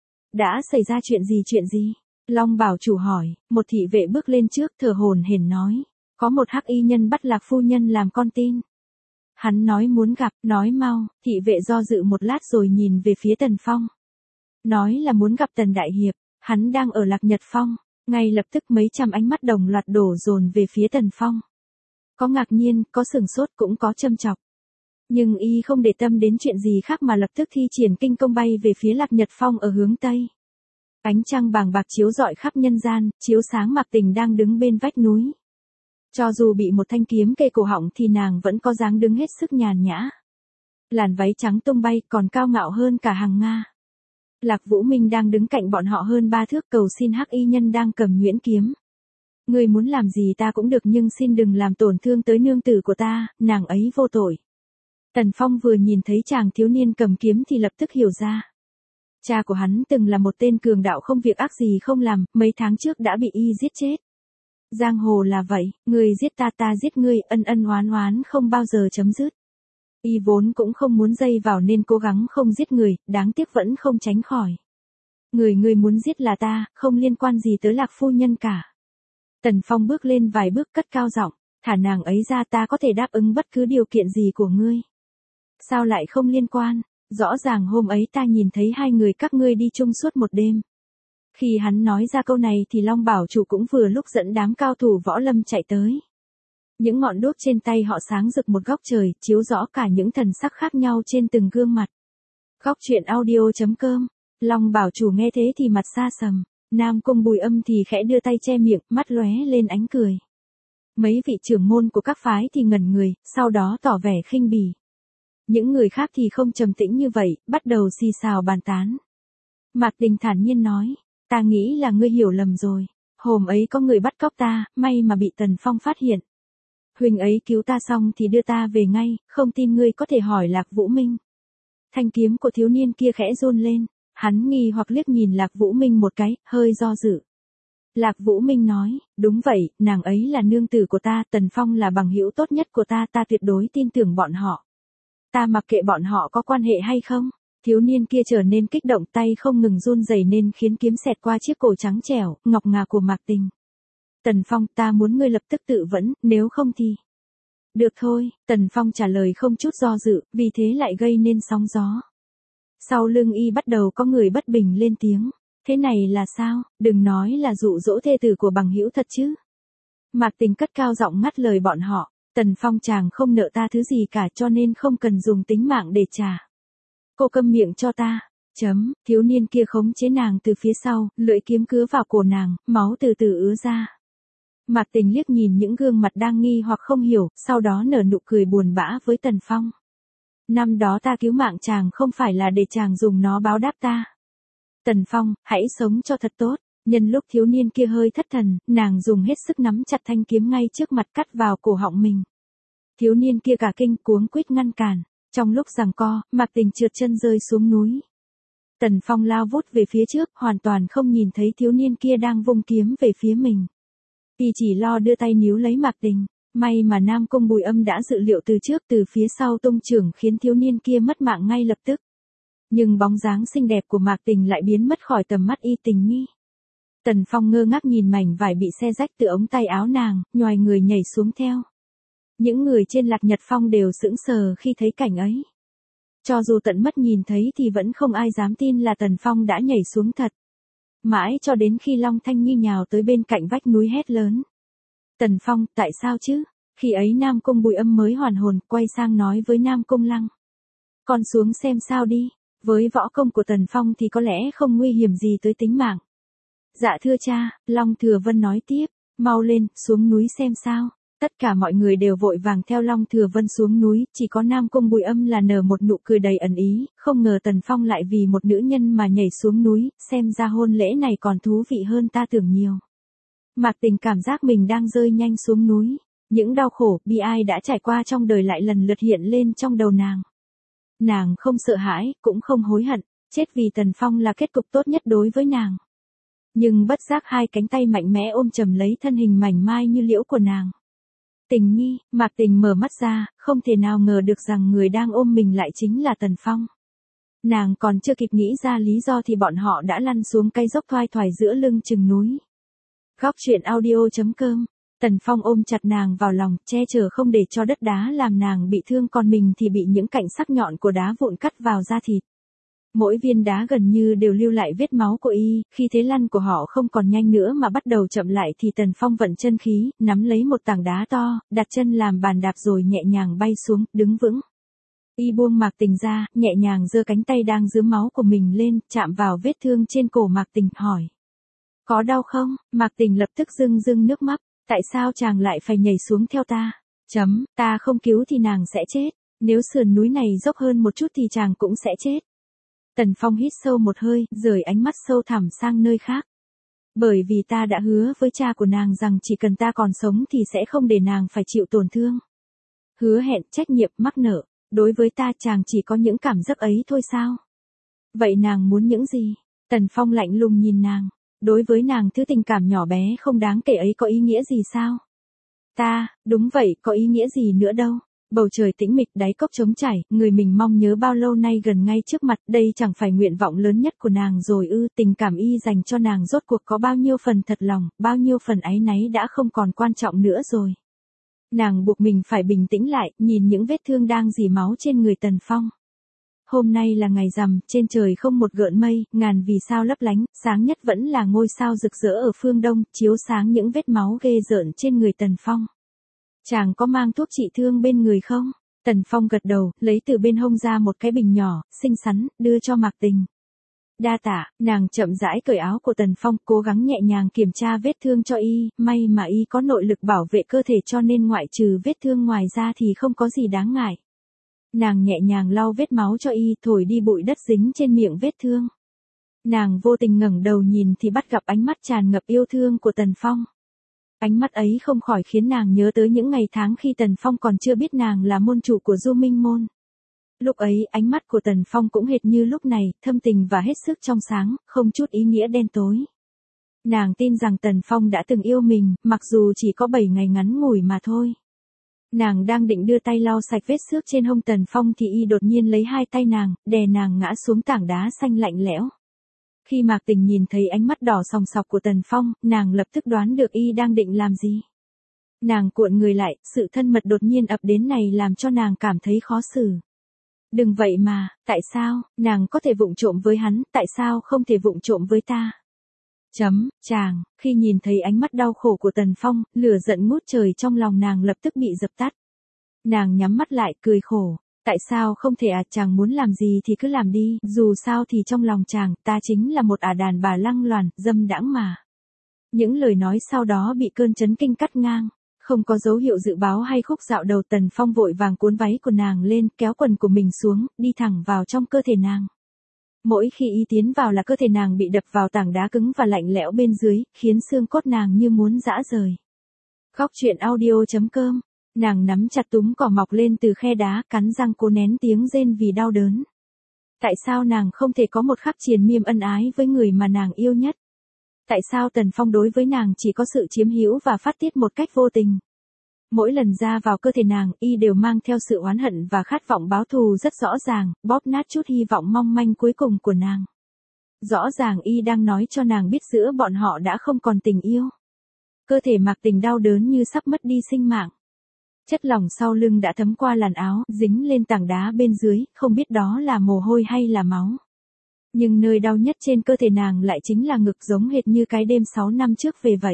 Đã xảy ra chuyện gì chuyện gì? Long Bảo chủ hỏi. Một thị vệ bước lên trước thở hổn hển nói. Có một hắc y nhân bắt Lạc phu nhân làm con tin. Hắn nói muốn gặp, nói mau. Thị vệ do dự một lát rồi nhìn về phía Tần Phong. Nói là muốn gặp Tần Đại Hiệp. Hắn đang ở Lạc Nhật Phong. Ngay lập tức mấy trăm ánh mắt đồng loạt đổ dồn về phía Tần Phong. Có ngạc nhiên, có sửng sốt, cũng có châm chọc. Nhưng Y không để tâm đến chuyện gì khác mà lập tức thi triển kinh công bay về phía Lạc Nhật Phong ở hướng Tây. Ánh trăng bàng bạc chiếu rọi khắp nhân gian, chiếu sáng Mạc Tình đang đứng bên vách núi. Cho dù bị một thanh kiếm kề cổ họng thì nàng vẫn có dáng đứng hết sức nhàn nhã. Làn váy trắng tung bay còn cao ngạo hơn cả hàng Nga. Lạc Vũ Minh đang đứng cạnh bọn họ hơn ba thước, cầu xin hắc y nhân đang cầm nhuyễn kiếm. Ngươi muốn làm gì ta cũng được, nhưng xin đừng làm tổn thương tới nương tử của ta, nàng ấy vô tội. Tần Phong vừa nhìn thấy chàng thiếu niên cầm kiếm thì lập tức hiểu ra. Cha của hắn từng là một tên cường đạo không việc ác gì không làm, mấy tháng trước đã bị Y giết chết. Giang hồ là vậy, ngươi giết ta ta giết ngươi, ân ân oán oán không bao giờ chấm dứt. Y vốn cũng không muốn dây vào nên cố gắng không giết người, đáng tiếc vẫn không tránh khỏi. Người ngươi muốn giết là ta, không liên quan gì tới Lạc phu nhân cả. Tần Phong bước lên vài bước cất cao giọng, thả nàng ấy ra, ta có thể đáp ứng bất cứ điều kiện gì của ngươi. Sao lại không liên quan? Rõ ràng hôm ấy ta nhìn thấy hai người các ngươi đi chung suốt một đêm. Khi hắn nói ra câu này thì Long Bảo Chủ cũng vừa lúc dẫn đám cao thủ võ lâm chạy tới. Những ngọn đuốc trên tay họ sáng rực một góc trời, chiếu rõ cả những thần sắc khác nhau trên từng gương mặt. Góc truyện audio chấm com. Long Bảo Chủ nghe thế thì mặt xa sầm, Nam Cung Bùi Âm thì khẽ đưa tay che miệng, mắt lóe lên ánh cười. Mấy vị trưởng môn của các phái thì ngẩn người, sau đó tỏ vẻ khinh bỉ. Những người khác thì không trầm tĩnh như vậy, bắt đầu xì xào bàn tán. Mạc Tình thản nhiên nói, ta nghĩ là ngươi hiểu lầm rồi. Hôm ấy có người bắt cóc ta, may mà bị Tần Phong phát hiện. Huynh ấy cứu ta xong thì đưa ta về ngay, không tin ngươi có thể hỏi Lạc Vũ Minh. Thanh kiếm của thiếu niên kia khẽ run lên, hắn nghi hoặc liếc nhìn Lạc Vũ Minh một cái, hơi do dự. Lạc Vũ Minh nói, đúng vậy, nàng ấy là nương tử của ta, Tần Phong là bằng hữu tốt nhất của ta, ta tuyệt đối tin tưởng bọn họ. Ta mặc kệ bọn họ có quan hệ hay không. Thiếu niên kia trở nên kích động, tay không ngừng run rẩy nên khiến kiếm xẹt qua chiếc cổ trắng trẻo, ngọc ngà của Mạc Tình. Tần Phong, ta muốn ngươi lập tức tự vẫn, nếu không thì... Được thôi, Tần Phong trả lời không chút do dự, vì thế lại gây nên sóng gió. Sau lưng y bắt đầu có người bất bình lên tiếng. Thế này là sao, đừng nói là dụ dỗ thê tử của bằng hữu thật chứ. Mạc Tình cất cao giọng ngắt lời bọn họ, Tần Phong chàng không nợ ta thứ gì cả cho nên không cần dùng tính mạng để trả. Cô câm miệng cho ta. Chấm, thiếu niên kia khống chế nàng từ phía sau, lưỡi kiếm cứa vào cổ nàng, máu từ từ ứa ra. Mạc Tình liếc nhìn những gương mặt đang nghi hoặc không hiểu, sau đó nở nụ cười buồn bã với Tần Phong. Năm đó ta cứu mạng chàng không phải là để chàng dùng nó báo đáp ta. Tần Phong, hãy sống cho thật tốt. Nhân lúc thiếu niên kia hơi thất thần, nàng dùng hết sức nắm chặt thanh kiếm ngay trước mặt cắt vào cổ họng mình. Thiếu niên kia cả kinh cuống quýt ngăn cản. Trong lúc giằng co, Mạc Tình trượt chân rơi xuống núi. Tần Phong lao vút về phía trước, hoàn toàn không nhìn thấy thiếu niên kia đang vung kiếm về phía mình. Y chỉ lo đưa tay níu lấy Mạc Tình. May mà Nam Cung Bùi Âm đã dự liệu từ trước, từ phía sau tung chưởng khiến thiếu niên kia mất mạng ngay lập tức. Nhưng bóng dáng xinh đẹp của Mạc Tình lại biến mất khỏi tầm mắt Y Tình Nhi. Tần Phong ngơ ngác nhìn mảnh vải bị xé rách từ ống tay áo nàng, nhoài người nhảy xuống theo. Những người trên Lạc Nhật Phong đều sững sờ khi thấy cảnh ấy. Cho dù tận mắt nhìn thấy thì vẫn không ai dám tin là Tần Phong đã nhảy xuống thật. Mãi cho đến khi Long Thanh Nhi nhào tới bên cạnh vách núi hét lớn. Tần Phong, tại sao chứ? Khi ấy Nam Cung Bùi Âm mới hoàn hồn, quay sang nói với Nam Cung Lăng. Con xuống xem sao đi, với võ công của Tần Phong thì có lẽ không nguy hiểm gì tới tính mạng. Dạ thưa cha, Long Thừa Vân nói tiếp, mau lên, xuống núi xem sao. Tất cả mọi người đều vội vàng theo Long Thừa Vân xuống núi, chỉ có Nam Cung Bùi Âm là nở một nụ cười đầy ẩn ý, không ngờ Tần Phong lại vì một nữ nhân mà nhảy xuống núi, xem ra hôn lễ này còn thú vị hơn ta tưởng nhiều. Mạc Tình cảm giác mình đang rơi nhanh xuống núi, những đau khổ, bi ai đã trải qua trong đời lại lần lượt hiện lên trong đầu nàng. Nàng không sợ hãi, cũng không hối hận, chết vì Tần Phong là kết cục tốt nhất đối với nàng. Nhưng bất giác hai cánh tay mạnh mẽ ôm chầm lấy thân hình mảnh mai như liễu của nàng. Tình Nhi, Mạc Tình mở mắt ra, không thể nào ngờ được rằng người đang ôm mình lại chính là Tần Phong. Nàng còn chưa kịp nghĩ ra lý do thì bọn họ đã lăn xuống cây dốc thoai thoải giữa lưng chừng núi. Góc truyện audio chấm com. Tần Phong ôm chặt nàng vào lòng, che chở không để cho đất đá làm nàng bị thương, còn mình thì bị những cạnh sắc nhọn của đá vụn cắt vào da thịt. Mỗi viên đá gần như đều lưu lại vết máu của y, khi thế lăn của họ không còn nhanh nữa mà bắt đầu chậm lại thì Tần Phong vận chân khí, nắm lấy một tảng đá to, đặt chân làm bàn đạp rồi nhẹ nhàng bay xuống, đứng vững. Y buông Mạc Tình ra, nhẹ nhàng giơ cánh tay đang rướm máu của mình lên, chạm vào vết thương trên cổ Mạc Tình, hỏi. Có đau không? Mạc Tình lập tức rưng rưng nước mắt, tại sao chàng lại phải nhảy xuống theo ta? Chấm, ta không cứu thì nàng sẽ chết, nếu sườn núi này dốc hơn một chút thì chàng cũng sẽ chết. Tần Phong hít sâu một hơi, rời ánh mắt sâu thẳm sang nơi khác. Bởi vì ta đã hứa với cha của nàng rằng chỉ cần ta còn sống thì sẽ không để nàng phải chịu tổn thương. Hứa hẹn, trách nhiệm, mắc nợ, đối với ta chàng chỉ có những cảm giác ấy thôi sao? Vậy nàng muốn những gì? Tần Phong lạnh lùng nhìn nàng. Đối với nàng thứ tình cảm nhỏ bé không đáng kể ấy có ý nghĩa gì sao? Ta, đúng vậy, có ý nghĩa gì nữa đâu. Bầu trời tĩnh mịch, đáy cốc trống trải, người mình mong nhớ bao lâu nay gần ngay trước mặt, đây chẳng phải nguyện vọng lớn nhất của nàng rồi ư? Tình cảm y dành cho nàng rốt cuộc có bao nhiêu phần thật lòng, bao nhiêu phần áy náy đã không còn quan trọng nữa rồi. Nàng buộc mình phải bình tĩnh lại, nhìn những vết thương đang rỉ máu trên người Tần Phong. Hôm nay là ngày rằm, trên trời không một gợn mây, ngàn vì sao lấp lánh, sáng nhất vẫn là ngôi sao rực rỡ ở phương đông, chiếu sáng những vết máu ghê rợn trên người Tần Phong. Chàng có mang thuốc trị thương bên người không? Tần Phong gật đầu, lấy từ bên hông ra một cái bình nhỏ, xinh xắn, đưa cho Mạc Tình. Đa tạ, nàng chậm rãi cởi áo của Tần Phong, cố gắng nhẹ nhàng kiểm tra vết thương cho y, may mà y có nội lực bảo vệ cơ thể cho nên ngoại trừ vết thương ngoài ra thì không có gì đáng ngại. Nàng nhẹ nhàng lau vết máu cho y, thổi đi bụi đất dính trên miệng vết thương. Nàng vô tình ngẩng đầu nhìn thì bắt gặp ánh mắt tràn ngập yêu thương của Tần Phong. Ánh mắt ấy không khỏi khiến nàng nhớ tới những ngày tháng khi Tần Phong còn chưa biết nàng là môn chủ của Du Minh Môn. Lúc ấy, ánh mắt của Tần Phong cũng hệt như lúc này, thâm tình và hết sức trong sáng, không chút ý nghĩa đen tối. Nàng tin rằng Tần Phong đã từng yêu mình, mặc dù chỉ có bảy ngày ngắn ngủi mà thôi. Nàng đang định đưa tay lau sạch vết xước trên hông Tần Phong thì y đột nhiên lấy hai tay nàng, đè nàng ngã xuống tảng đá xanh lạnh lẽo. Khi Mạc Tình nhìn thấy ánh mắt đỏ sòng sọc của Tần Phong, nàng lập tức đoán được y đang định làm gì. Nàng cuộn người lại, sự thân mật đột nhiên ập đến này làm cho nàng cảm thấy khó xử. Đừng vậy mà, tại sao, nàng có thể vụng trộm với hắn, tại sao không thể vụng trộm với ta? Chấm, chàng, khi nhìn thấy ánh mắt đau khổ của Tần Phong, lửa giận ngút trời trong lòng nàng lập tức bị dập tắt. Nàng nhắm mắt lại, cười khổ. Tại sao không thể à, chàng muốn làm gì thì cứ làm đi, dù sao thì trong lòng chàng, ta chính là một ả đàn bà lăng loàn, dâm đãng mà. Những lời nói sau đó bị cơn chấn kinh cắt ngang. Không có dấu hiệu dự báo hay khúc dạo đầu, Tần Phong vội vàng cuốn váy của nàng lên, kéo quần của mình xuống, đi thẳng vào trong cơ thể nàng. Mỗi khi y tiến vào là cơ thể nàng bị đập vào tảng đá cứng và lạnh lẽo bên dưới, khiến xương cốt nàng như muốn giã rời. Khóc chuyện audio chấm com. Nàng nắm chặt túm cỏ mọc lên từ khe đá, cắn răng cố nén tiếng rên vì đau đớn. Tại sao nàng không thể có một khắc triền miên ân ái với người mà nàng yêu nhất? Tại sao Tần Phong đối với nàng chỉ có sự chiếm hữu và phát tiết một cách vô tình? Mỗi lần ra vào cơ thể nàng, y đều mang theo sự oán hận và khát vọng báo thù rất rõ ràng, bóp nát chút hy vọng mong manh cuối cùng của nàng. Rõ ràng y đang nói cho nàng biết giữa bọn họ đã không còn tình yêu. Cơ thể Mạc Tình đau đớn như sắp mất đi sinh mạng. Chất lỏng sau lưng đã thấm qua làn áo, dính lên tảng đá bên dưới, không biết đó là mồ hôi hay là máu. Nhưng nơi đau nhất trên cơ thể nàng lại chính là ngực, giống hệt như cái đêm sáu năm trước về vậy.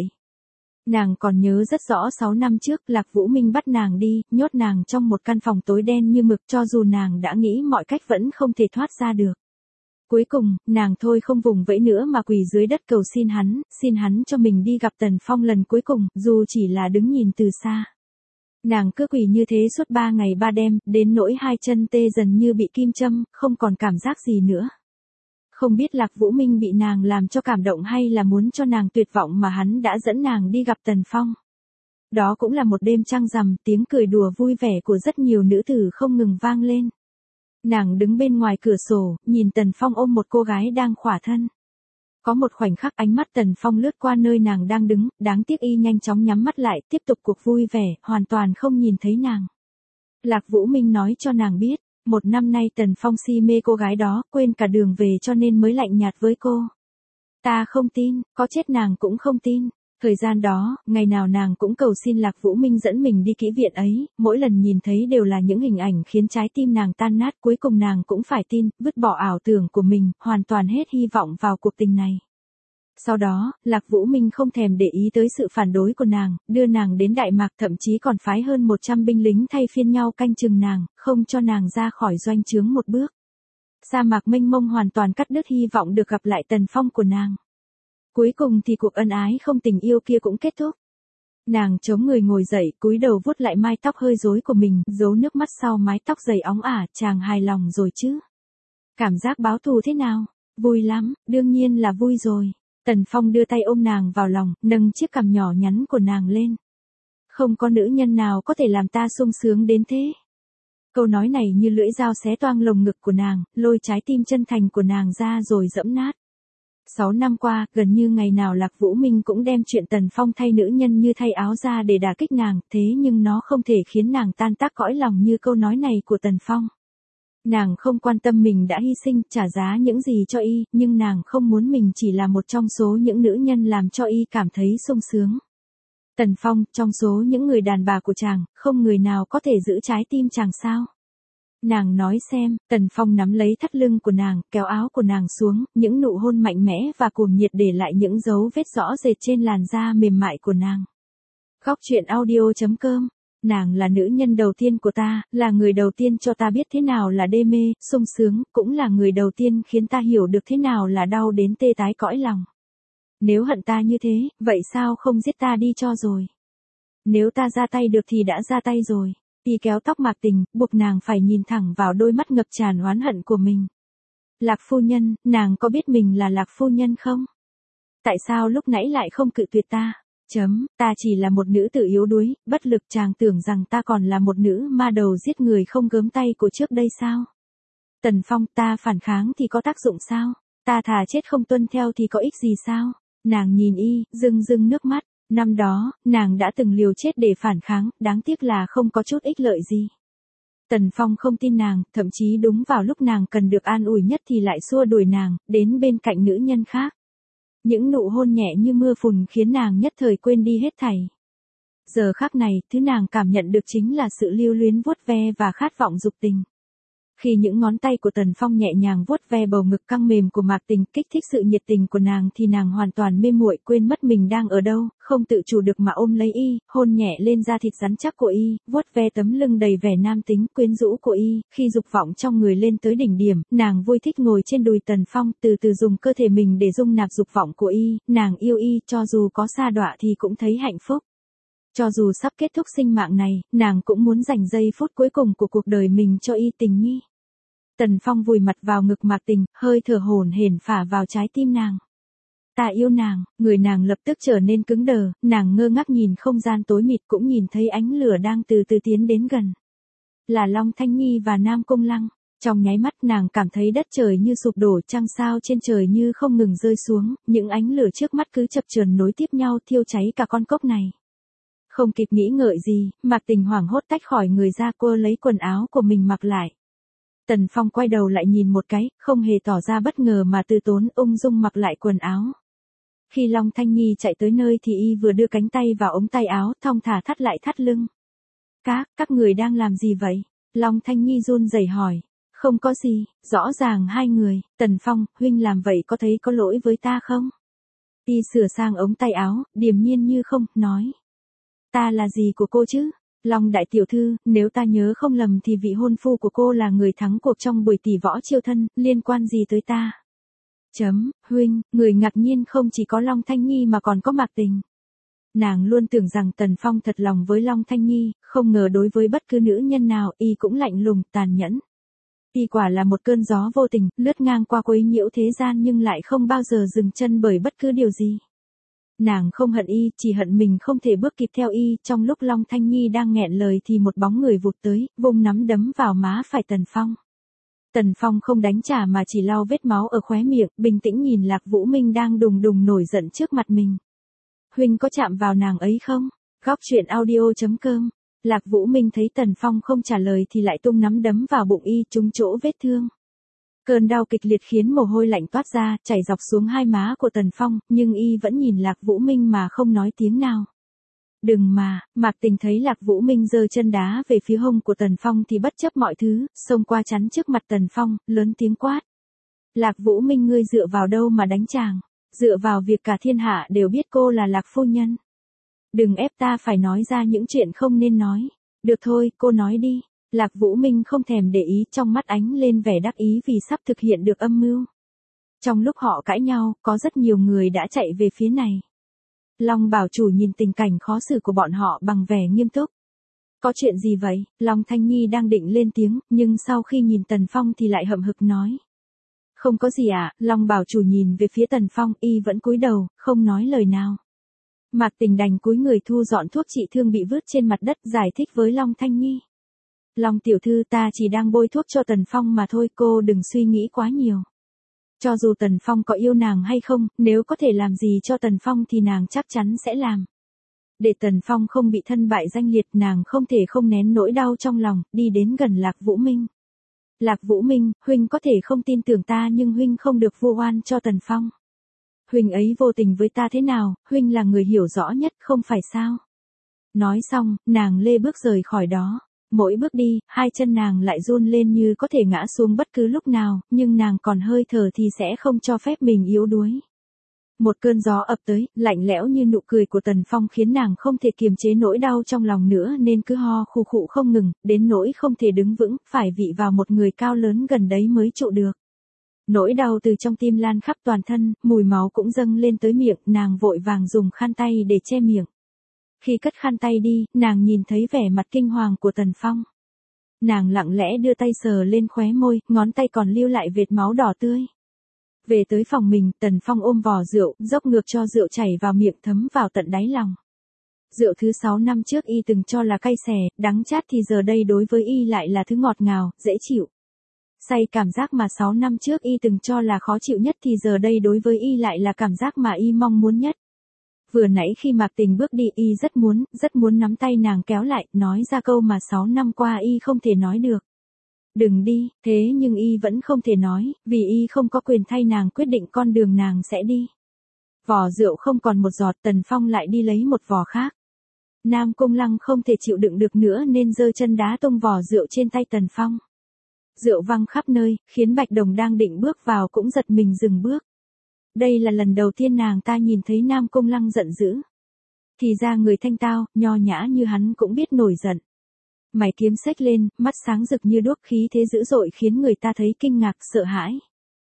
Nàng còn nhớ rất rõ sáu năm trước, Lạc Vũ Minh bắt nàng đi, nhốt nàng trong một căn phòng tối đen như mực, cho dù nàng đã nghĩ mọi cách vẫn không thể thoát ra được. Cuối cùng, nàng thôi không vùng vẫy nữa mà quỳ dưới đất cầu xin hắn, xin hắn cho mình đi gặp Tần Phong lần cuối cùng, dù chỉ là đứng nhìn từ xa. Nàng cứ quỳ như thế suốt ba ngày ba đêm, đến nỗi hai chân tê dần như bị kim châm, không còn cảm giác gì nữa. Không biết Lạc Vũ Minh bị nàng làm cho cảm động hay là muốn cho nàng tuyệt vọng mà hắn đã dẫn nàng đi gặp Tần Phong. Đó cũng là một đêm trăng rằm, tiếng cười đùa vui vẻ của rất nhiều nữ tử không ngừng vang lên. Nàng đứng bên ngoài cửa sổ, nhìn Tần Phong ôm một cô gái đang khỏa thân. Có một khoảnh khắc ánh mắt Tần Phong lướt qua nơi nàng đang đứng, đáng tiếc y nhanh chóng nhắm mắt lại, tiếp tục cuộc vui vẻ, hoàn toàn không nhìn thấy nàng. Lạc Vũ Minh nói cho nàng biết, một năm nay Tần Phong si mê cô gái đó, quên cả đường về cho nên mới lạnh nhạt với cô. Ta không tin, có chết nàng cũng không tin. Thời gian đó, ngày nào nàng cũng cầu xin Lạc Vũ Minh dẫn mình đi kỹ viện ấy, mỗi lần nhìn thấy đều là những hình ảnh khiến trái tim nàng tan nát, cuối cùng nàng cũng phải tin, vứt bỏ ảo tưởng của mình, hoàn toàn hết hy vọng vào cuộc tình này. Sau đó, Lạc Vũ Minh không thèm để ý tới sự phản đối của nàng, đưa nàng đến Đại Mạc, thậm chí còn phái hơn một trăm binh lính thay phiên nhau canh chừng nàng, không cho nàng ra khỏi doanh trướng một bước. Sa mạc mênh mông hoàn toàn cắt đứt hy vọng được gặp lại Tần Phong của nàng. Cuối cùng thì cuộc ân ái không tình yêu kia cũng kết thúc. Nàng chống người ngồi dậy, cúi đầu vuốt lại mái tóc hơi rối của mình, giấu nước mắt sau mái tóc dày óng ả, chàng hài lòng rồi chứ? Cảm giác báo thù thế nào? Vui lắm, đương nhiên là vui rồi. Tần Phong đưa tay ôm nàng vào lòng, nâng chiếc cằm nhỏ nhắn của nàng lên. Không có nữ nhân nào có thể làm ta sung sướng đến thế. Câu nói này như lưỡi dao xé toang lồng ngực của nàng, lôi trái tim chân thành của nàng ra rồi dẫm nát. Sáu năm qua, gần như ngày nào Lạc Vũ Minh cũng đem chuyện Tần Phong thay nữ nhân như thay áo ra để đả kích nàng, thế nhưng nó không thể khiến nàng tan tác cõi lòng như câu nói này của Tần Phong. Nàng không quan tâm mình đã hy sinh, trả giá những gì cho y, nhưng nàng không muốn mình chỉ là một trong số những nữ nhân làm cho y cảm thấy sung sướng. Tần Phong, trong số những người đàn bà của chàng, không người nào có thể giữ trái tim chàng sao? Nàng nói xem, Tần Phong nắm lấy thắt lưng của nàng, kéo áo của nàng xuống, những nụ hôn mạnh mẽ và cuồng nhiệt để lại những dấu vết rõ rệt trên làn da mềm mại của nàng. Góc truyện audio chấm com. Nàng là nữ nhân đầu tiên của ta, là người đầu tiên cho ta biết thế nào là đê mê, sung sướng, cũng là người đầu tiên khiến ta hiểu được thế nào là đau đến tê tái cõi lòng. Nếu hận ta như thế, vậy sao không giết ta đi cho rồi? Nếu ta ra tay được thì đã ra tay rồi. Y kéo tóc Mạc Tình, buộc nàng phải nhìn thẳng vào đôi mắt ngập tràn oán hận của mình. Lạc phu nhân, nàng có biết mình là Lạc phu nhân không? Tại sao lúc nãy lại không cự tuyệt ta? Chấm, ta chỉ là một nữ tử yếu đuối, bất lực, chàng tưởng rằng ta còn là một nữ ma đầu giết người không gớm tay của trước đây sao? Tần Phong, ta phản kháng thì có tác dụng sao? Ta thà chết không tuân theo thì có ích gì sao? Nàng nhìn y, rưng rưng nước mắt. Năm đó, nàng đã từng liều chết để phản kháng, đáng tiếc là không có chút ích lợi gì. Tần Phong không tin nàng, thậm chí đúng vào lúc nàng cần được an ủi nhất thì lại xua đuổi nàng, đến bên cạnh nữ nhân khác. Những nụ hôn nhẹ như mưa phùn khiến nàng nhất thời quên đi hết thảy. Giờ khắc này, thứ nàng cảm nhận được chính là sự lưu luyến vuốt ve và khát vọng dục tình. Khi những ngón tay của Tần Phong nhẹ nhàng vuốt ve bầu ngực căng mềm của Mạc Tình, kích thích sự nhiệt tình của nàng thì nàng hoàn toàn mê muội, quên mất mình đang ở đâu, không tự chủ được mà ôm lấy y, hôn nhẹ lên da thịt rắn chắc của y, vuốt ve tấm lưng đầy vẻ nam tính quyến rũ của y. Khi dục vọng trong người lên tới đỉnh điểm, nàng vui thích ngồi trên đùi Tần Phong, từ từ dùng cơ thể mình để dung nạp dục vọng của y. Nàng yêu y, cho dù có sa đọa thì cũng thấy hạnh phúc. Cho dù sắp kết thúc sinh mạng này, nàng cũng muốn dành giây phút cuối cùng của cuộc đời mình cho y Tình Nhi. Tần Phong vùi mặt vào ngực Mạc Tình, hơi thở hổn hển phả vào trái tim nàng. Ta yêu nàng, người nàng lập tức trở nên cứng đờ, nàng ngơ ngác nhìn không gian tối mịt, cũng nhìn thấy ánh lửa đang từ từ tiến đến gần. Là Long Thanh Nhi và Nam Cung Lăng. Trong nháy mắt nàng cảm thấy đất trời như sụp đổ, trăng sao trên trời như không ngừng rơi xuống, những ánh lửa trước mắt cứ chập chờn nối tiếp nhau thiêu cháy cả con cốc này. Không kịp nghĩ ngợi gì, Mạc Tình hoảng hốt tách khỏi người ra, cô lấy quần áo của mình mặc lại. Tần Phong quay đầu lại nhìn một cái, không hề tỏ ra bất ngờ mà từ tốn ung dung mặc lại quần áo. Khi Long Thanh Nhi chạy tới nơi thì y vừa đưa cánh tay vào ống tay áo, thong thả thắt lại thắt lưng. Các, các người đang làm gì vậy? Long Thanh Nhi run rẩy hỏi. Không có gì, rõ ràng hai người. Tần Phong, huynh làm vậy có thấy có lỗi với ta không? Y sửa sang ống tay áo, điềm nhiên như không, nói. Ta là gì của cô chứ? Long đại tiểu thư, nếu ta nhớ không lầm thì vị hôn phu của cô là người thắng cuộc trong buổi tỷ võ chiêu thân, liên quan gì tới ta? Chấm, huynh, người ngạc nhiên không chỉ có Long Thanh Nhi mà còn có Mạc Tình. Nàng luôn tưởng rằng Tần Phong thật lòng với Long Thanh Nhi, không ngờ đối với bất cứ nữ nhân nào, y cũng lạnh lùng, tàn nhẫn. Y quả là một cơn gió vô tình, lướt ngang qua quấy nhiễu thế gian nhưng lại không bao giờ dừng chân bởi bất cứ điều gì. Nàng không hận y, chỉ hận mình không thể bước kịp theo y. Trong lúc Long Thanh Nhi đang nghẹn lời thì một bóng người vụt tới, vung nắm đấm vào má phải Tần Phong. Tần Phong không đánh trả mà chỉ lau vết máu ở khóe miệng, bình tĩnh nhìn Lạc Vũ Minh đang đùng đùng nổi giận trước mặt mình. Huynh có chạm vào nàng ấy không? Góc truyện audio chấm com. Lạc Vũ Minh thấy Tần Phong không trả lời thì lại tung nắm đấm vào bụng y, trúng chỗ vết thương. Cơn đau kịch liệt khiến mồ hôi lạnh toát ra, chảy dọc xuống hai má của Tần Phong, nhưng y vẫn nhìn Lạc Vũ Minh mà không nói tiếng nào. Đừng mà, Mạc Tình thấy Lạc Vũ Minh giơ chân đá về phía hông của Tần Phong thì bất chấp mọi thứ, xông qua chắn trước mặt Tần Phong, lớn tiếng quát. Lạc Vũ Minh, ngươi dựa vào đâu mà đánh chàng? Dựa vào việc cả thiên hạ đều biết cô là Lạc phu nhân. Đừng ép ta phải nói ra những chuyện không nên nói. Được thôi, cô nói đi. Lạc Vũ Minh không thèm để ý, trong mắt ánh lên vẻ đắc ý vì sắp thực hiện được âm mưu. Trong lúc họ cãi nhau, có rất nhiều người đã chạy về phía này. Long bảo chủ nhìn tình cảnh khó xử của bọn họ bằng vẻ nghiêm túc. Có chuyện gì vậy? Long Thanh Nhi đang định lên tiếng, nhưng sau khi nhìn Tần Phong thì lại hậm hực nói. Không có gì ạ. À? Long bảo chủ nhìn về phía Tần Phong, y vẫn cúi đầu, không nói lời nào. Mạc Tình đành cúi người thu dọn thuốc trị thương bị vứt trên mặt đất, giải thích với Long Thanh Nhi. Long tiểu thư, ta chỉ đang bôi thuốc cho Tần Phong mà thôi, cô đừng suy nghĩ quá nhiều. Cho dù Tần Phong có yêu nàng hay không, nếu có thể làm gì cho Tần Phong thì nàng chắc chắn sẽ làm. Để Tần Phong không bị thân bại danh liệt, nàng không thể không nén nỗi đau trong lòng, đi đến gần Lạc Vũ Minh. Lạc Vũ Minh, huynh có thể không tin tưởng ta nhưng huynh không được vu oan cho Tần Phong. Huynh ấy vô tình với ta thế nào, huynh là người hiểu rõ nhất, không phải sao? Nói xong, nàng lê bước rời khỏi đó. Mỗi bước đi, hai chân nàng lại run lên như có thể ngã xuống bất cứ lúc nào, nhưng nàng còn hơi thở thì sẽ không cho phép mình yếu đuối. Một cơn gió ập tới, lạnh lẽo như nụ cười của Tần Phong khiến nàng không thể kiềm chế nỗi đau trong lòng nữa nên cứ ho khụ khụ không ngừng, đến nỗi không thể đứng vững, phải vị vào một người cao lớn gần đấy mới trụ được. Nỗi đau từ trong tim lan khắp toàn thân, mùi máu cũng dâng lên tới miệng, nàng vội vàng dùng khăn tay để che miệng. Khi cất khăn tay đi, nàng nhìn thấy vẻ mặt kinh hoàng của Tần Phong. Nàng lặng lẽ đưa tay sờ lên khóe môi, ngón tay còn lưu lại vệt máu đỏ tươi. Về tới phòng mình, Tần Phong ôm vò rượu, dốc ngược cho rượu chảy vào miệng thấm vào tận đáy lòng. Rượu thứ sáu năm trước y từng cho là cay xè, đắng chát thì giờ đây đối với y lại là thứ ngọt ngào, dễ chịu. Say cảm giác mà sáu năm trước y từng cho là khó chịu nhất thì giờ đây đối với y lại là cảm giác mà y mong muốn nhất. Vừa nãy khi Mạc Tình bước đi y rất muốn, rất muốn nắm tay nàng kéo lại, nói ra câu mà sáu năm qua y không thể nói được. Đừng đi, thế nhưng y vẫn không thể nói, vì y không có quyền thay nàng quyết định con đường nàng sẽ đi. Vò rượu không còn một giọt, Tần Phong lại đi lấy một vò khác. Nam Cung Lăng không thể chịu đựng được nữa nên giơ chân đá tung vò rượu trên tay Tần Phong. Rượu văng khắp nơi, khiến Bạch Đồng đang định bước vào cũng giật mình dừng bước. Đây là lần đầu tiên nàng ta nhìn thấy Nam Cung Lăng giận dữ. Thì ra người thanh tao, nho nhã như hắn cũng biết nổi giận. Mày kiếm xếch lên, mắt sáng rực như đuốc, khí thế dữ dội khiến người ta thấy kinh ngạc, sợ hãi.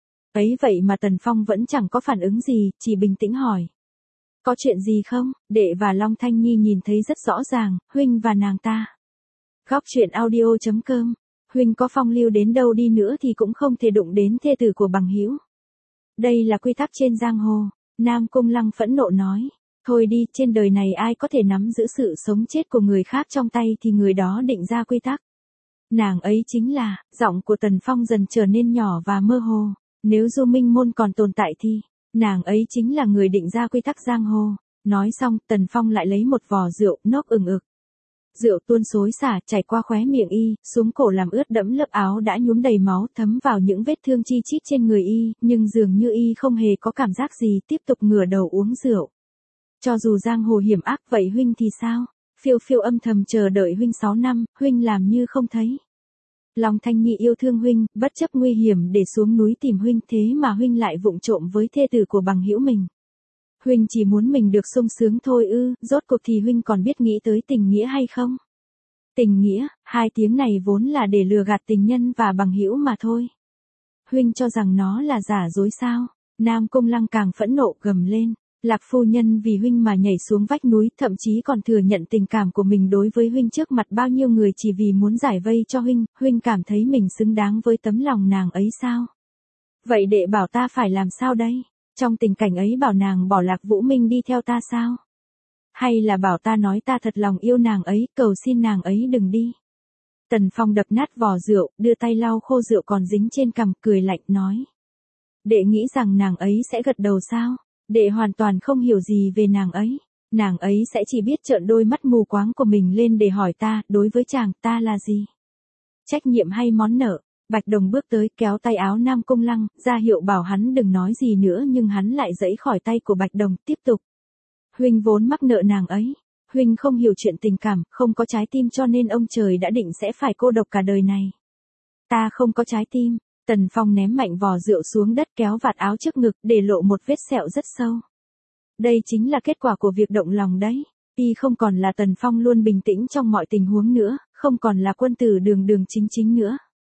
Ấy vậy mà Tần Phong vẫn chẳng có phản ứng gì, chỉ bình tĩnh hỏi. Có chuyện gì không? Đệ và Long Thanh Nhi nhìn thấy rất rõ ràng, huynh và nàng ta. Góc truyện audio chấm com. Huynh có phong lưu đến đâu đi nữa thì cũng không thể đụng đến thê tử của bằng hữu. Đây là quy tắc trên giang hồ. Nam Cung Lăng phẫn nộ nói. Thôi đi, trên đời này ai có thể nắm giữ sự sống chết của người khác trong tay thì người đó định ra quy tắc. Nàng ấy chính là, giọng của Tần Phong dần trở nên nhỏ và mơ hồ. Nếu Du Minh Môn còn tồn tại thì, nàng ấy chính là người định ra quy tắc giang hồ. Nói xong, Tần Phong lại lấy một vò rượu, nốc ừng ực. Rượu tuôn xối xả, chảy qua khóe miệng y, xuống cổ làm ướt đẫm lớp áo đã nhuốm đầy máu, thấm vào những vết thương chi chít trên người y, nhưng dường như y không hề có cảm giác gì, tiếp tục ngửa đầu uống rượu. Cho dù giang hồ hiểm ác vậy huynh thì sao? Phiêu Phiêu âm thầm chờ đợi huynh sáu năm, huynh làm như không thấy. Long Thanh Nhi yêu thương huynh, bất chấp nguy hiểm để xuống núi tìm huynh, thế mà huynh lại vụng trộm với thê tử của bằng hữu mình. Huynh chỉ muốn mình được sung sướng thôi ư, rốt cuộc thì huynh còn biết nghĩ tới tình nghĩa hay không? Tình nghĩa, hai tiếng này vốn là để lừa gạt tình nhân và bằng hữu mà thôi. Huynh cho rằng nó là giả dối sao? Nam Cung Lăng càng phẫn nộ gầm lên. Lạc phu nhân vì huynh mà nhảy xuống vách núi, thậm chí còn thừa nhận tình cảm của mình đối với huynh trước mặt bao nhiêu người chỉ vì muốn giải vây cho huynh, huynh cảm thấy mình xứng đáng với tấm lòng nàng ấy sao? Vậy đệ bảo ta phải làm sao đây? Trong tình cảnh ấy bảo nàng bỏ Lạc Vũ Minh đi theo ta sao? Hay là bảo ta nói ta thật lòng yêu nàng ấy, cầu xin nàng ấy đừng đi? Tần Phong đập nát vò rượu, đưa tay lau khô rượu còn dính trên cằm, cười lạnh nói. Đệ nghĩ rằng nàng ấy sẽ gật đầu sao? Đệ hoàn toàn không hiểu gì về nàng ấy. Nàng ấy sẽ chỉ biết trợn đôi mắt mù quáng của mình lên để hỏi ta, đối với chàng, ta là gì? Trách nhiệm hay món nợ? Bạch Đồng bước tới, kéo tay áo Nam Cung Lăng, ra hiệu bảo hắn đừng nói gì nữa nhưng hắn lại giãy khỏi tay của Bạch Đồng, tiếp tục. Huynh vốn mắc nợ nàng ấy. Huynh không hiểu chuyện tình cảm, không có trái tim cho nên ông trời đã định sẽ phải cô độc cả đời này. Ta không có trái tim. Tần Phong ném mạnh vò rượu xuống đất, kéo vạt áo trước ngực, để lộ một vết sẹo rất sâu. Đây chính là kết quả của việc động lòng đấy. Y không còn là Tần Phong luôn bình tĩnh trong mọi tình huống nữa, không còn là quân tử đường đường chính chính nữa.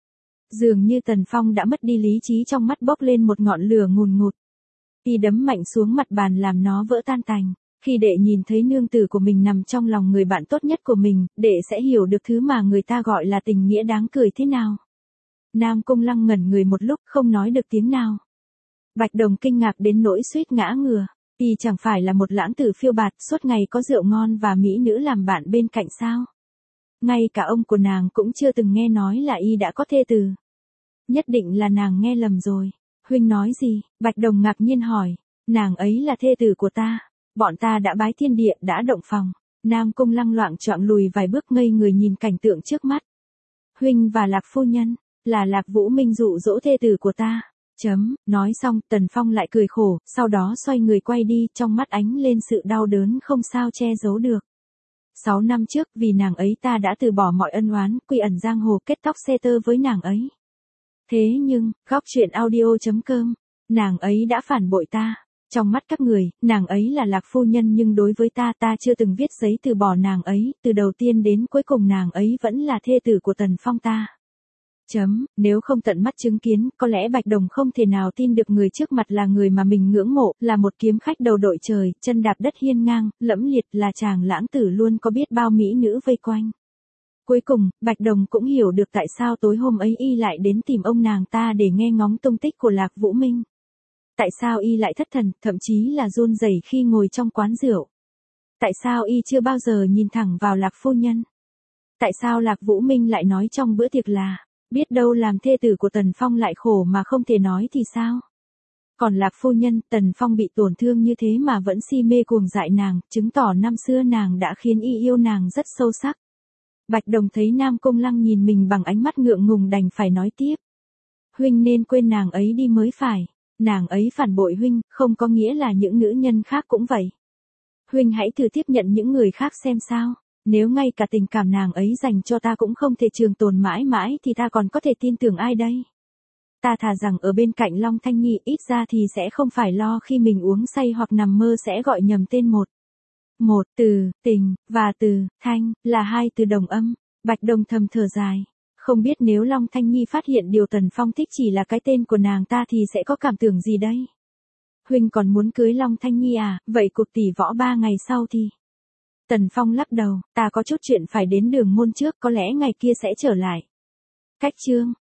Dường như Tần Phong đã mất đi lý trí, trong mắt bốc lên một ngọn lửa ngùn ngụt. Y đấm mạnh xuống mặt bàn làm nó vỡ tan tành. Khi đệ nhìn thấy nương tử của mình nằm trong lòng người bạn tốt nhất của mình, đệ sẽ hiểu được thứ mà người ta gọi là tình nghĩa đáng cười thế nào. Nam Cung Lăng ngẩn người một lúc không nói được tiếng nào. Bạch Đồng kinh ngạc đến nỗi suýt ngã ngửa. Y chẳng phải là một lãng tử phiêu bạt suốt ngày có rượu ngon và mỹ nữ làm bạn bên cạnh sao? Ngay cả ông của nàng cũng chưa từng nghe nói là y đã có thê tử. Nhất định là nàng nghe lầm rồi. Huynh nói gì? Bạch Đồng ngạc nhiên hỏi. Nàng ấy là thê tử của ta. Bọn ta đã bái thiên địa, đã động phòng. Nam Cung Lăng loạng choạng lùi vài bước ngây người nhìn cảnh tượng trước mắt. Huynh và Lạc phu nhân. Là Lạc Vũ Minh dụ dỗ thê tử của ta. Chấm, nói xong, Tần Phong lại cười khổ, sau đó xoay người quay đi, trong mắt ánh lên sự đau đớn không sao che giấu được. Sáu năm trước vì nàng ấy ta đã từ bỏ mọi ân oán, quy ẩn giang hồ kết tóc xe tơ với nàng ấy. Thế nhưng, góc truyện audio.com, nàng ấy đã phản bội ta. Trong mắt các người, nàng ấy là Lạc phu nhân nhưng đối với ta ta chưa từng viết giấy từ bỏ nàng ấy, từ đầu tiên đến cuối cùng nàng ấy vẫn là thê tử của Tần Phong ta. Chấm, nếu không tận mắt chứng kiến, có lẽ Bạch Đồng không thể nào tin được người trước mặt là người mà mình ngưỡng mộ, là một kiếm khách đầu đội trời, chân đạp đất hiên ngang, lẫm liệt, là chàng lãng tử luôn có biết bao mỹ nữ vây quanh. Cuối cùng, Bạch Đồng cũng hiểu được tại sao tối hôm ấy y lại đến tìm ông nàng ta để nghe ngóng tung tích của Lạc Vũ Minh. Tại sao y lại thất thần, thậm chí là run rẩy khi ngồi trong quán rượu? Tại sao y chưa bao giờ nhìn thẳng vào Lạc phu nhân? Tại sao Lạc Vũ Minh lại nói trong bữa tiệc là, biết đâu làm thê tử của Tần Phong lại khổ mà không thể nói thì sao? Còn Lạc phu nhân, Tần Phong bị tổn thương như thế mà vẫn si mê cuồng dại nàng, chứng tỏ năm xưa nàng đã khiến y yêu nàng rất sâu sắc. Bạch Đồng thấy Nam Cung Lăng nhìn mình bằng ánh mắt ngượng ngùng đành phải nói tiếp. Huynh nên quên nàng ấy đi mới phải. Nàng ấy phản bội huynh, không có nghĩa là những nữ nhân khác cũng vậy. Huynh hãy thử tiếp nhận những người khác xem sao. Nếu ngay cả tình cảm nàng ấy dành cho ta cũng không thể trường tồn mãi mãi thì ta còn có thể tin tưởng ai đây? Ta thà rằng ở bên cạnh Long Thanh Nhi, ít ra thì sẽ không phải lo khi mình uống say hoặc nằm mơ sẽ gọi nhầm tên một. Một từ, tình, và từ, thanh, là hai từ đồng âm. Bạch Đồng thầm thở dài. Không biết nếu Long Thanh Nhi phát hiện điều Tần Phong thích chỉ là cái tên của nàng ta thì sẽ có cảm tưởng gì đây? Huynh còn muốn cưới Long Thanh Nhi à, vậy cuộc tỷ võ ba ngày sau thì... Tần Phong lắc đầu, ta có chút chuyện phải đến Đường Môn trước, có lẽ ngày kia sẽ trở lại. Cách chương